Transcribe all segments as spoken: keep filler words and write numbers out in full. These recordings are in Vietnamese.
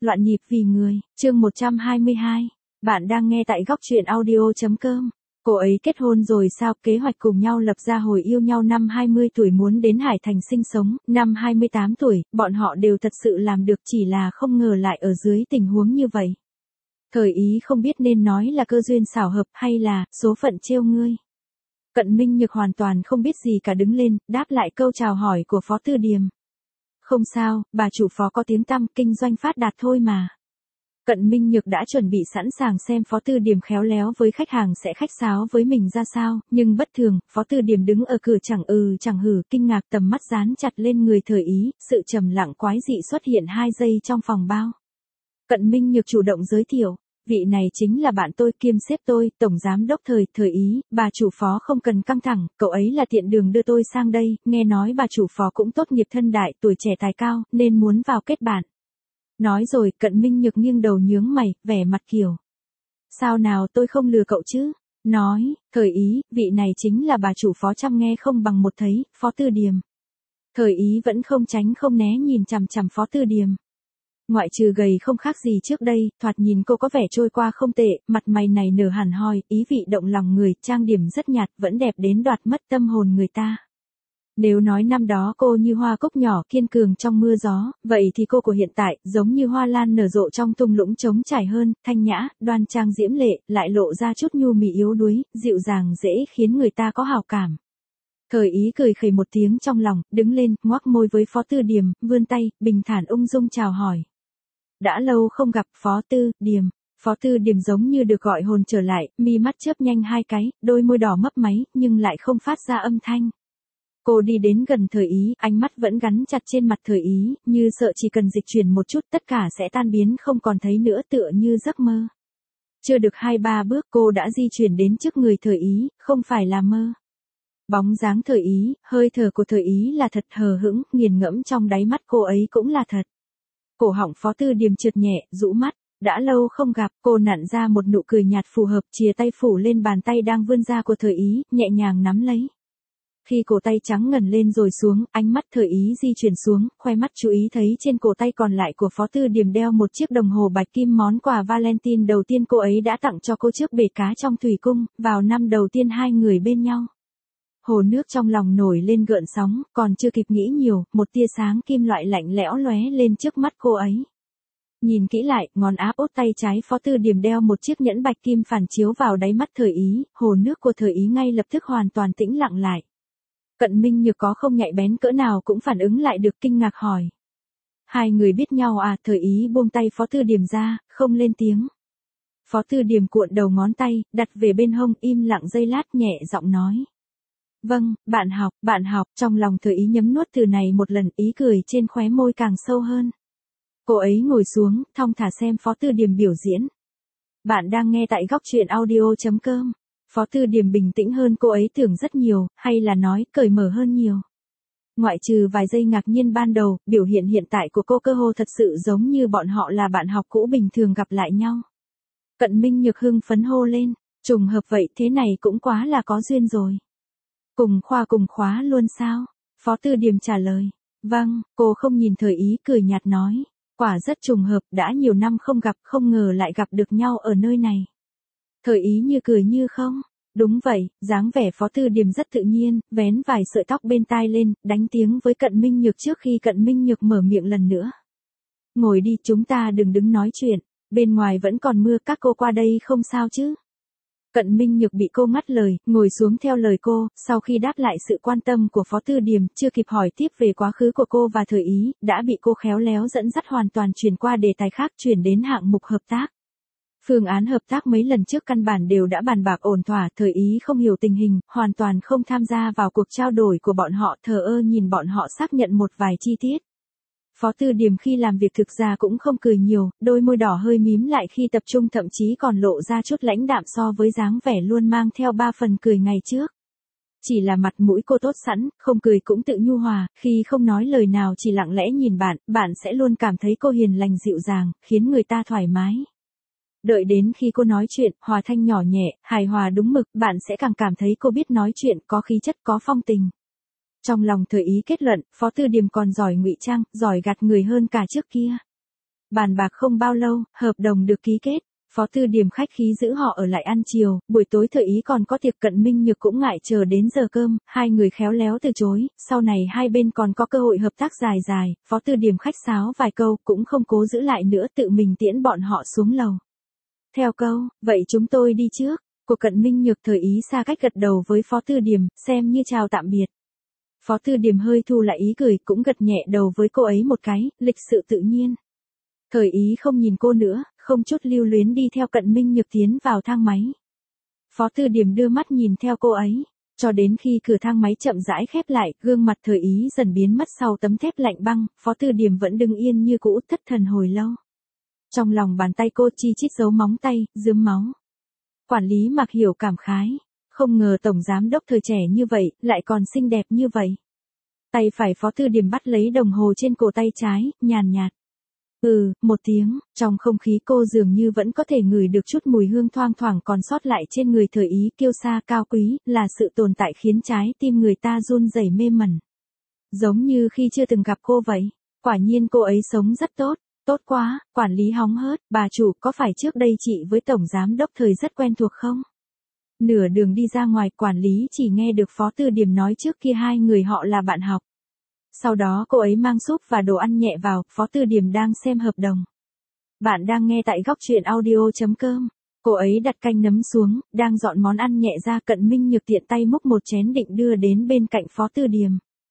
Loạn nhịp vì người, chương một trăm hai mươi hai. Bạn đang nghe tại góc truyện audio chấm com. Cô ấy kết hôn rồi sao? Kế hoạch cùng nhau lập ra hồi yêu nhau năm hai mươi tuổi muốn đến Hải Thành sinh sống, năm hai mươi tám tuổi, bọn họ đều thật sự làm được, chỉ là không ngờ lại ở dưới tình huống như vậy. Thời ý không biết nên nói là cơ duyên xảo hợp hay là số phận trêu ngươi. Cận Minh Nhược hoàn toàn không biết gì cả, đứng lên, đáp lại câu chào hỏi của Phó Tư Điềm. Không sao, bà chủ Phó có tiếng tăm, kinh doanh phát đạt thôi mà. Cận Minh Nhược đã chuẩn bị sẵn sàng xem Phó Tư Điềm khéo léo với khách hàng sẽ khách sáo với mình ra sao, nhưng bất thường, Phó Tư Điềm đứng ở cửa chẳng ừ chẳng hử, kinh ngạc, tầm mắt dán chặt lên người Thời ý, sự trầm lặng quái dị xuất hiện hai giây trong phòng bao. Cận Minh Nhược chủ động giới thiệu, vị này chính là bạn tôi kiêm sếp tôi, tổng giám đốc Thời, Thời ý, bà chủ Phó không cần căng thẳng, cậu ấy là tiện đường đưa tôi sang đây, nghe nói bà chủ Phó cũng tốt nghiệp thân đại, tuổi trẻ tài cao, nên muốn vào kết bạn. Nói rồi, Cận Minh Nhược nghiêng đầu nhướng mày, vẻ mặt kiểu. Sao nào, tôi không lừa cậu chứ? Nói, Thời ý, vị này chính là bà chủ Phó, chăm nghe không bằng một thấy, Phó Tư Điềm. Thời ý vẫn không tránh không né nhìn chằm chằm Phó Tư Điềm. Ngoại trừ gầy không khác gì trước đây, thoạt nhìn cô có vẻ trôi qua không tệ, mặt mày này nở hẳn hoi, ý vị động lòng người, trang điểm rất nhạt, vẫn đẹp đến đoạt mất tâm hồn người ta. Nếu nói năm đó cô như hoa cúc nhỏ kiên cường trong mưa gió, vậy thì cô của hiện tại giống như hoa lan nở rộ trong thung lũng trống trải hơn, thanh nhã, đoan trang diễm lệ, lại lộ ra chút nhu mì yếu đuối, dịu dàng dễ khiến người ta có hào cảm. Thời ý cười khẩy một tiếng trong lòng, đứng lên, ngoác môi với Phó Tư Điềm, vươn tay, bình thản ung dung chào hỏi. Đã lâu không gặp, Phó Tư Điềm. Phó Tư Điềm giống như được gọi hồn trở lại, mi mắt chớp nhanh hai cái, đôi môi đỏ mấp máy, nhưng lại không phát ra âm thanh. Cô đi đến gần Thời ý, ánh mắt vẫn gắn chặt trên mặt Thời ý, như sợ chỉ cần dịch chuyển một chút tất cả sẽ tan biến không còn thấy nữa, tựa như giấc mơ. Chưa được hai ba bước cô đã di chuyển đến trước người Thời ý, không phải là mơ. Bóng dáng Thời ý, hơi thở của Thời ý là thật, hờ hững, nghiền ngẫm trong đáy mắt cô ấy cũng là thật. Cổ họng Phó Tư Điềm trượt nhẹ, rũ mắt, đã lâu không gặp, cô nặn ra một nụ cười nhạt phù hợp, chìa tay phủ lên bàn tay đang vươn ra của Thời ý, nhẹ nhàng nắm lấy. Khi cổ tay trắng ngần lên rồi xuống, ánh mắt Thời ý di chuyển xuống, khoe mắt chú ý thấy trên cổ tay còn lại của Phó Tư Điềm đeo một chiếc đồng hồ bạch kim, món quà Valentine đầu tiên cô ấy đã tặng cho cô trước bể cá trong thủy cung, vào năm đầu tiên hai người bên nhau. Hồ nước trong lòng nổi lên gợn sóng, còn chưa kịp nghĩ nhiều, một tia sáng kim loại lạnh lẽo lóe lên trước mắt cô ấy. Nhìn kỹ lại, ngón áp út tay trái Phó Tư Điềm đeo một chiếc nhẫn bạch kim phản chiếu vào đáy mắt Thời ý, hồ nước của Thời ý ngay lập tức hoàn toàn tĩnh lặng lại. Cận Minh Nhược có không nhạy bén cỡ nào cũng phản ứng lại được, kinh ngạc hỏi. Hai người biết nhau à? Thời ý buông tay Phó Tư Điềm ra, không lên tiếng. Phó Tư Điềm cuộn đầu ngón tay, đặt về bên hông, im lặng giây lát, nhẹ giọng nói. Vâng, bạn học, bạn học, trong lòng Thời ý nhấm nuốt từ này một lần, ý cười trên khóe môi càng sâu hơn. Cô ấy ngồi xuống, thong thả xem Phó Tư Điềm biểu diễn. Bạn đang nghe tại góc truyện audio chấm com. Phó Tư Điềm bình tĩnh hơn cô ấy tưởng rất nhiều, hay là nói, cởi mở hơn nhiều. Ngoại trừ vài giây ngạc nhiên ban đầu, biểu hiện hiện tại của cô cơ hồ thật sự giống như bọn họ là bạn học cũ bình thường gặp lại nhau. Cận Minh Nhược hưng phấn hô lên, trùng hợp vậy, thế này cũng quá là có duyên rồi. Cùng khoa cùng khóa luôn sao? Phó Tư Điềm trả lời. Vâng, cô không nhìn Thời ý, cười nhạt nói. Quả rất trùng hợp, đã nhiều năm không gặp, không ngờ lại gặp được nhau ở nơi này. Thời ý như cười như không. Đúng vậy, dáng vẻ Phó Tư Điềm rất tự nhiên, vén vài sợi tóc bên tai lên, đánh tiếng với Cận Minh Nhược trước khi Cận Minh Nhược mở miệng lần nữa. Ngồi đi, chúng ta đừng đứng nói chuyện, bên ngoài vẫn còn mưa, các cô qua đây không sao chứ? Cận Minh Nhược bị cô ngắt lời, ngồi xuống theo lời cô, sau khi đáp lại sự quan tâm của Phó Tư Điềm, chưa kịp hỏi tiếp về quá khứ của cô và Thời ý, đã bị cô khéo léo dẫn dắt hoàn toàn chuyển qua đề tài khác, chuyển đến hạng mục hợp tác. Phương án hợp tác mấy lần trước căn bản đều đã bàn bạc ổn thỏa, Thời ý không hiểu tình hình, hoàn toàn không tham gia vào cuộc trao đổi của bọn họ, thờ ơ nhìn bọn họ xác nhận một vài chi tiết. Phó Tư Điềm khi làm việc thực ra cũng không cười nhiều, đôi môi đỏ hơi mím lại khi tập trung, thậm chí còn lộ ra chút lãnh đạm so với dáng vẻ luôn mang theo ba phần cười ngày trước. Chỉ là mặt mũi cô tốt sẵn, không cười cũng tự nhu hòa, khi không nói lời nào chỉ lặng lẽ nhìn bạn, bạn sẽ luôn cảm thấy cô hiền lành dịu dàng, khiến người ta thoải mái. Đợi đến khi cô nói chuyện, hòa thanh nhỏ nhẹ, hài hòa đúng mực, bạn sẽ càng cảm thấy cô biết nói chuyện, có khí chất, có phong tình. Trong lòng Thời ý kết luận, Phó Tư Điềm còn giỏi ngụy trang, giỏi gạt người hơn cả trước kia. Bàn bạc không bao lâu, hợp đồng được ký kết. Phó Tư Điềm khách khí giữ họ ở lại ăn chiều, buổi tối Thời Ý còn có tiệc. Cận Minh Nhược cũng ngại chờ đến giờ cơm, hai người khéo léo từ chối, sau này hai bên còn có cơ hội hợp tác dài dài, Phó Tư Điềm khách sáo vài câu cũng không cố giữ lại nữa, tự mình tiễn bọn họ xuống lầu. Theo câu, vậy chúng tôi đi trước, của Cận Minh Nhược. Thời Ý xa cách gật đầu với Phó Tư Điềm, xem như chào tạm biệt. Phó Tư Điềm hơi thu lại ý cười, cũng gật nhẹ đầu với cô ấy một cái, lịch sự tự nhiên. Thời Ý không nhìn cô nữa, không chút lưu luyến đi theo Cận Minh Nhược tiến vào thang máy. Phó Tư Điềm đưa mắt nhìn theo cô ấy, cho đến khi cửa thang máy chậm rãi khép lại, gương mặt Thời Ý dần biến mất sau tấm thép lạnh băng, Phó Tư Điềm vẫn đứng yên như cũ, thất thần hồi lâu. Trong lòng bàn tay cô chi chít dấu móng tay, rướm máu. Quản lý Mạc Hiểu cảm khái, không ngờ tổng giám đốc thời trẻ như vậy, lại còn xinh đẹp như vậy. Tay phải Phó Tư Điềm bắt lấy đồng hồ trên cổ tay trái, nhàn nhạt. Ừ, một tiếng, trong không khí cô dường như vẫn có thể ngửi được chút mùi hương thoang thoảng còn sót lại trên người. Thời Ý kiêu sa cao quý, là sự tồn tại khiến trái tim người ta run rẩy mê mẩn. Giống như khi chưa từng gặp cô vậy, quả nhiên cô ấy sống rất tốt, tốt quá, quản lý hóng hớt, bà chủ có phải trước đây chị với tổng giám đốc Thời rất quen thuộc không? Nửa đường đi ra ngoài, quản lý chỉ nghe được Phó Tư Điềm nói trước kia hai người họ là bạn học. Sau đó cô ấy mang súp và đồ ăn nhẹ vào, Phó Tư Điềm đang xem hợp đồng. Bạn đang nghe tại góc truyện audio chấm com. Cô ấy đặt canh nấm xuống, đang dọn món ăn nhẹ ra. Cận Minh Nhược tiện tay múc một chén định đưa đến bên cạnh Phó Tư Điềm.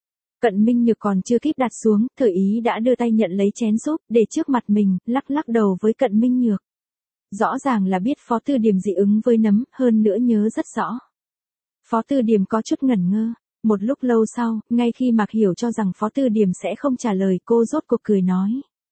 Cận Minh Nhược còn chưa kịp đặt xuống, Thời Ý đã đưa tay nhận lấy chén súp, để trước mặt mình, lắc lắc đầu với Cận Minh Nhược. Rõ ràng là biết Phó Tư Điềm dị ứng với nấm, hơn nữa nhớ rất rõ. Phó Tư Điềm có chút ngẩn ngơ. Một lúc lâu sau, ngay khi Mạc Hiểu cho rằng Phó Tư Điềm sẽ không trả lời, cô rốt cuộc cười nói.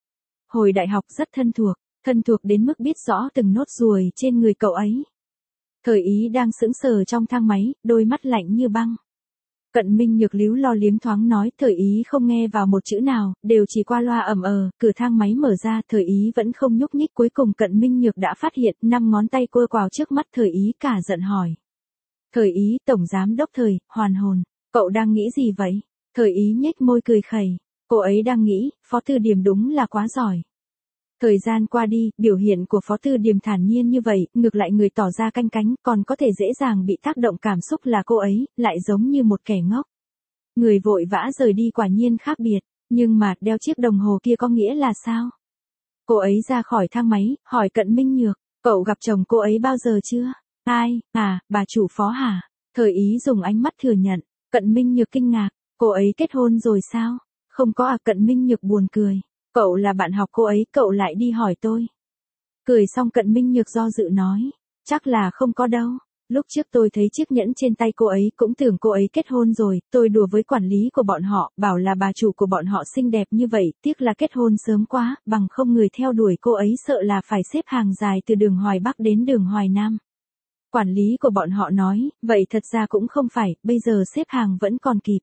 Hồi đại học rất thân thuộc, thân thuộc đến mức biết rõ từng nốt ruồi trên người cậu ấy. Thời Ý đang sững sờ trong thang máy, đôi mắt lạnh như băng. Cận Minh Nhược líu lo liếm thoáng nói. Thời Ý không nghe vào một chữ nào, đều chỉ qua loa ầm ờ. Cửa thang máy mở ra, Thời Ý vẫn không nhúc nhích. Cuối cùng Cận Minh Nhược đã phát hiện, năm ngón tay quơ quào trước mắt. Thời Ý cả giận hỏi. Thời Ý, tổng giám đốc Thời, hoàn hồn. Cậu đang nghĩ gì vậy? Thời Ý nhếch môi cười khẩy. Cô ấy đang nghĩ, Phó Tư Điềm đúng là quá giỏi. Thời gian qua đi, biểu hiện của Phó Tư Điềm thản nhiên như vậy, ngược lại người tỏ ra canh cánh, còn có thể dễ dàng bị tác động cảm xúc là cô ấy, lại giống như một kẻ ngốc. Người vội vã rời đi quả nhiên khác biệt, nhưng mà đeo chiếc đồng hồ kia có nghĩa là sao? Cô ấy ra khỏi thang máy, hỏi Cận Minh Nhược, cậu gặp chồng cô ấy bao giờ chưa? Ai, à, bà chủ Phó hả? Thời Ý dùng ánh mắt thừa nhận. Cận Minh Nhược kinh ngạc, cô ấy kết hôn rồi sao? Không có à. Cận Minh Nhược buồn cười, cậu là bạn học cô ấy, cậu lại đi hỏi tôi. Cười xong Cận Minh Nhược do dự nói, chắc là không có đâu. Lúc trước tôi thấy chiếc nhẫn trên tay cô ấy cũng tưởng cô ấy kết hôn rồi, tôi đùa với quản lý của bọn họ, bảo là bà chủ của bọn họ xinh đẹp như vậy, tiếc là kết hôn sớm quá, bằng không người theo đuổi cô ấy sợ là phải xếp hàng dài từ đường Hoài Bắc đến đường Hoài Nam. Quản lý của bọn họ nói, vậy thật ra cũng không phải, bây giờ xếp hàng vẫn còn kịp.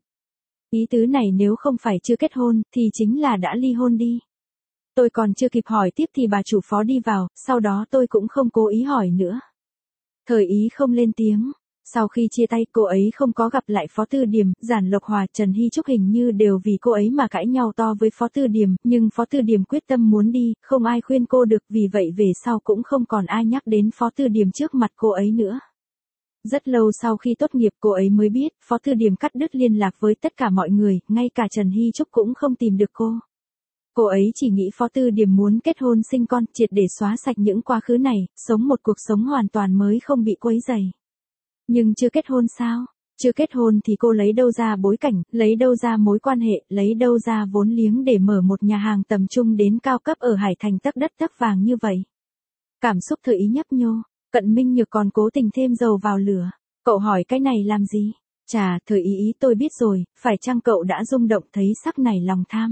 Ý tứ này nếu không phải chưa kết hôn, thì chính là đã ly hôn đi. Tôi còn chưa kịp hỏi tiếp thì bà chủ Phó đi vào, sau đó tôi cũng không cố ý hỏi nữa. Thời Ý không lên tiếng. Sau khi chia tay, cô ấy không có gặp lại Phó Tư Điềm, Giản Lộc Hòa, Trần Hy Trúc hình như đều vì cô ấy mà cãi nhau to với Phó Tư Điềm, nhưng Phó Tư Điềm quyết tâm muốn đi, không ai khuyên cô được, vì vậy về sau cũng không còn ai nhắc đến Phó Tư Điềm trước mặt cô ấy nữa. Rất lâu sau khi tốt nghiệp cô ấy mới biết, Phó Tư Điềm cắt đứt liên lạc với tất cả mọi người, ngay cả Trần Hy Trúc cũng không tìm được cô. Cô ấy chỉ nghĩ Phó Tư Điềm muốn kết hôn sinh con, triệt để xóa sạch những quá khứ này, sống một cuộc sống hoàn toàn mới không bị quấy rầy. Nhưng chưa kết hôn sao? Chưa kết hôn thì cô lấy đâu ra bối cảnh, lấy đâu ra mối quan hệ, lấy đâu ra vốn liếng để mở một nhà hàng tầm trung đến cao cấp ở Hải Thành tấc đất tấc vàng như vậy. Cảm xúc Thời Ý nhấp nhô, Cận Minh Nhược còn cố tình thêm dầu vào lửa. Cậu hỏi cái này làm gì? Chà, Thời Ý ý tôi biết rồi, phải chăng cậu đã rung động thấy sắc này lòng tham?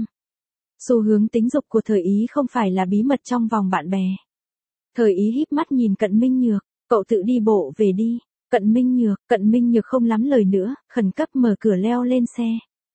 Xu hướng tính dục của Thời Ý không phải là bí mật trong vòng bạn bè. Thời Ý híp mắt nhìn Cận Minh Nhược, cậu tự đi bộ về đi. Cận Minh Nhược, Cận Minh Nhược không lắm lời nữa, khẩn cấp mở cửa leo lên xe.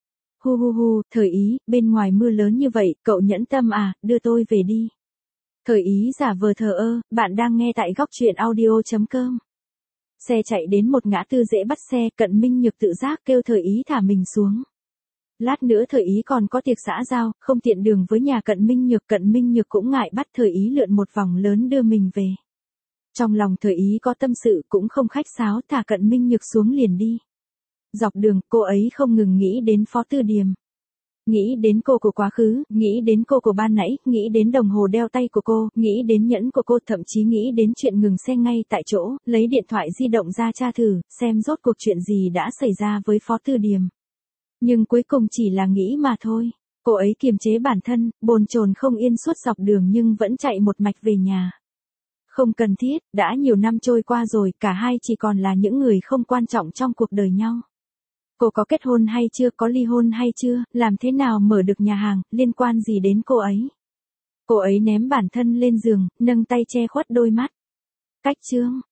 Hu hu hu, Thời Ý, bên ngoài mưa lớn như vậy, cậu nhẫn tâm à, đưa tôi về đi. Thời Ý giả vờ thờ ơ, bạn đang nghe tại góc truyện audio chấm com. Xe chạy đến một ngã tư dễ bắt xe, Cận Minh Nhược tự giác kêu Thời Ý thả mình xuống. lát nữa Thời Ý còn có tiệc xã giao, không tiện đường với nhà Cận Minh Nhược, Cận Minh Nhược cũng ngại bắt Thời Ý lượn một vòng lớn đưa mình về. Trong lòng Thời Ý có tâm sự cũng không khách sáo, thả Cận Minh Nhược xuống liền đi. Dọc đường, cô ấy không ngừng nghĩ đến Phó Tư Điềm. Nghĩ đến cô của quá khứ, nghĩ đến cô của ban nãy, nghĩ đến đồng hồ đeo tay của cô, nghĩ đến nhẫn của cô, thậm chí nghĩ đến chuyện ngừng xe ngay tại chỗ, lấy điện thoại di động ra tra thử, xem rốt cuộc chuyện gì đã xảy ra với Phó Tư Điềm. Nhưng cuối cùng chỉ là nghĩ mà thôi. Cô ấy kiềm chế bản thân, bồn chồn không yên suốt dọc đường nhưng vẫn chạy một mạch về nhà. Không cần thiết, đã nhiều năm trôi qua rồi, cả hai chỉ còn là những người không quan trọng trong cuộc đời nhau. Cô có kết hôn hay chưa, có ly hôn hay chưa, làm thế nào mở được nhà hàng, liên quan gì đến cô ấy. Cô ấy ném bản thân lên giường, nâng tay che khuất đôi mắt. Cách chương.